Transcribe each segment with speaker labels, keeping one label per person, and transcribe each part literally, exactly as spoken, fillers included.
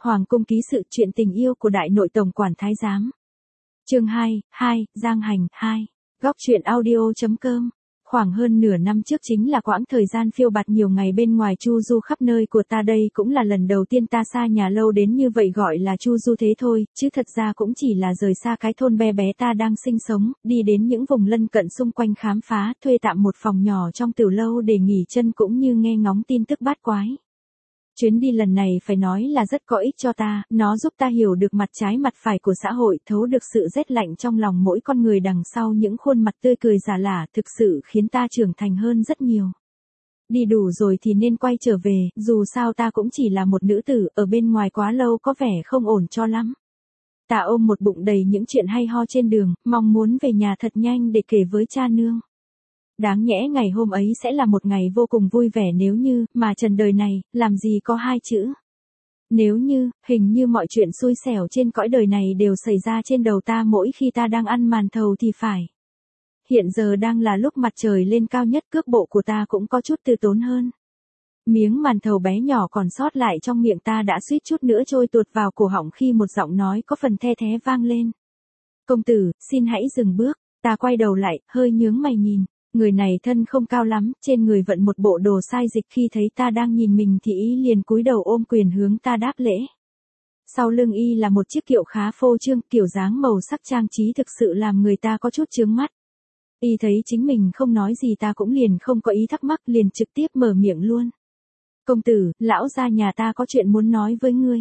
Speaker 1: Hoàng cung ký sự chuyện tình yêu của đại nội tổng quản thái giám. Chương hai, hai, Giang Hành, hai. Góc truyện audio chấm com. Khoảng hơn nửa năm trước chính là quãng thời gian phiêu bạt nhiều ngày bên ngoài chu du khắp nơi của ta, đây cũng là lần đầu tiên ta xa nhà lâu đến như vậy, gọi là chu du thế thôi, chứ thật ra cũng chỉ là rời xa cái thôn bé bé ta đang sinh sống, đi đến những vùng lân cận xung quanh khám phá, thuê tạm một phòng nhỏ trong tiểu lâu để nghỉ chân cũng như nghe ngóng tin tức bát quái. Chuyến đi lần này phải nói là rất có ích cho ta, nó giúp ta hiểu được mặt trái mặt phải của xã hội, thấu được sự rét lạnh trong lòng mỗi con người đằng sau những khuôn mặt tươi cười giả lả, thực sự khiến ta trưởng thành hơn rất nhiều. Đi đủ rồi thì nên quay trở về, dù sao ta cũng chỉ là một nữ tử, ở bên ngoài quá lâu có vẻ không ổn cho lắm. Ta ôm một bụng đầy những chuyện hay ho trên đường, mong muốn về nhà thật nhanh để kể với cha nương. Đáng nhẽ ngày hôm ấy sẽ là một ngày vô cùng vui vẻ nếu như, mà trần đời này, làm gì có hai chữ. Nếu như, hình như mọi chuyện xui xẻo trên cõi đời này đều xảy ra trên đầu ta mỗi khi ta đang ăn màn thầu thì phải. Hiện giờ đang là lúc mặt trời lên cao nhất, cước bộ của ta cũng có chút từ tốn hơn. Miếng màn thầu bé nhỏ còn sót lại trong miệng ta đã suýt chút nữa trôi tuột vào cổ họng khi một giọng nói có phần the thé vang lên. Công tử, xin hãy dừng bước. Ta quay đầu lại, hơi nhướng mày nhìn. Người này thân không cao lắm, trên người vận một bộ đồ sai dịch, khi thấy ta đang nhìn mình thì y liền cúi đầu ôm quyền hướng ta đáp lễ. Sau lưng y là một chiếc kiệu khá phô trương, kiểu dáng màu sắc trang trí thực sự làm người ta có chút chướng mắt. Y thấy chính mình không nói gì ta cũng liền không có ý thắc mắc, liền trực tiếp mở miệng luôn. Công tử, lão gia nhà ta có chuyện muốn nói với ngươi.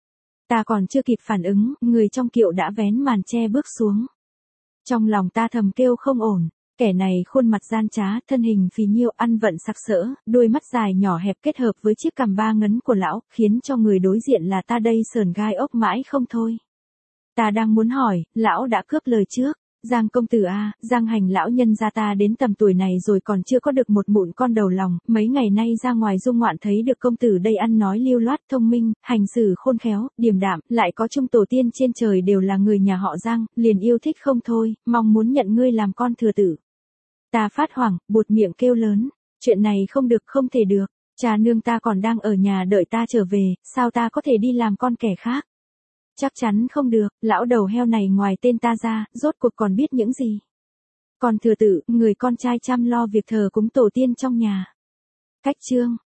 Speaker 1: Ta còn chưa kịp phản ứng, người trong kiệu đã vén màn che bước xuống. Trong lòng ta thầm kêu không ổn. Kẻ này khuôn mặt gian trá, thân hình phì nhiêu, ăn vận sặc sỡ, đôi mắt dài nhỏ hẹp kết hợp với chiếc cằm ba ngấn của lão, khiến cho người đối diện là ta đây sởn gai ốc mãi không thôi. Ta đang muốn hỏi, lão đã cướp lời trước. Giang công tử a, Giang Hành lão nhân gia ta đến tầm tuổi này rồi còn chưa có được một mụn con đầu lòng, mấy ngày nay ra ngoài du ngoạn thấy được công tử đây ăn nói lưu loát, thông minh, hành xử khôn khéo, điềm đạm, lại có chung tổ tiên trên trời đều là người nhà họ Giang, liền yêu thích không thôi, mong muốn nhận ngươi làm con thừa tử. Ta phát hoảng, buột miệng kêu lớn, chuyện này không được, không thể được, cha nương ta còn đang ở nhà đợi ta trở về, sao ta có thể đi làm con kẻ khác? Chắc chắn không được, lão đầu heo này ngoài tên ta ra, rốt cuộc còn biết những gì? Còn thừa tử, người con trai chăm lo việc thờ cúng tổ tiên trong nhà. Cách chương,